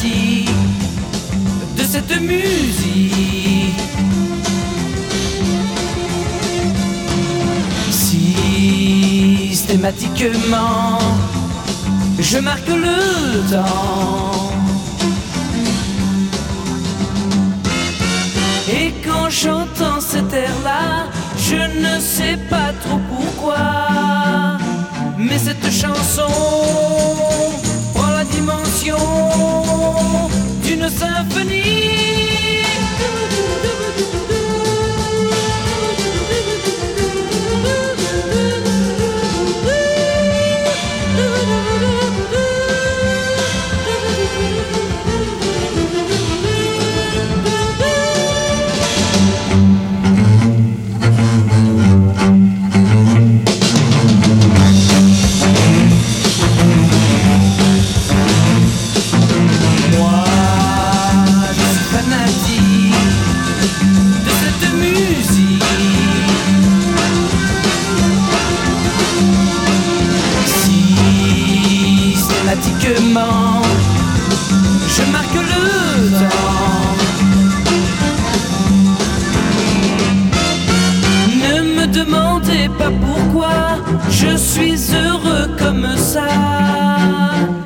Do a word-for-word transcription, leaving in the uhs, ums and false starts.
fanatique de cette musique. Systématiquement, je marque le temps. Et quand j'entends cet air-là, je ne sais pas trop pourquoi, mais cette chanson prend la dimension d'une symphonie. Systématiquement, je marque le temps. Ne me demandez pas pourquoi je suis heureux comme ça.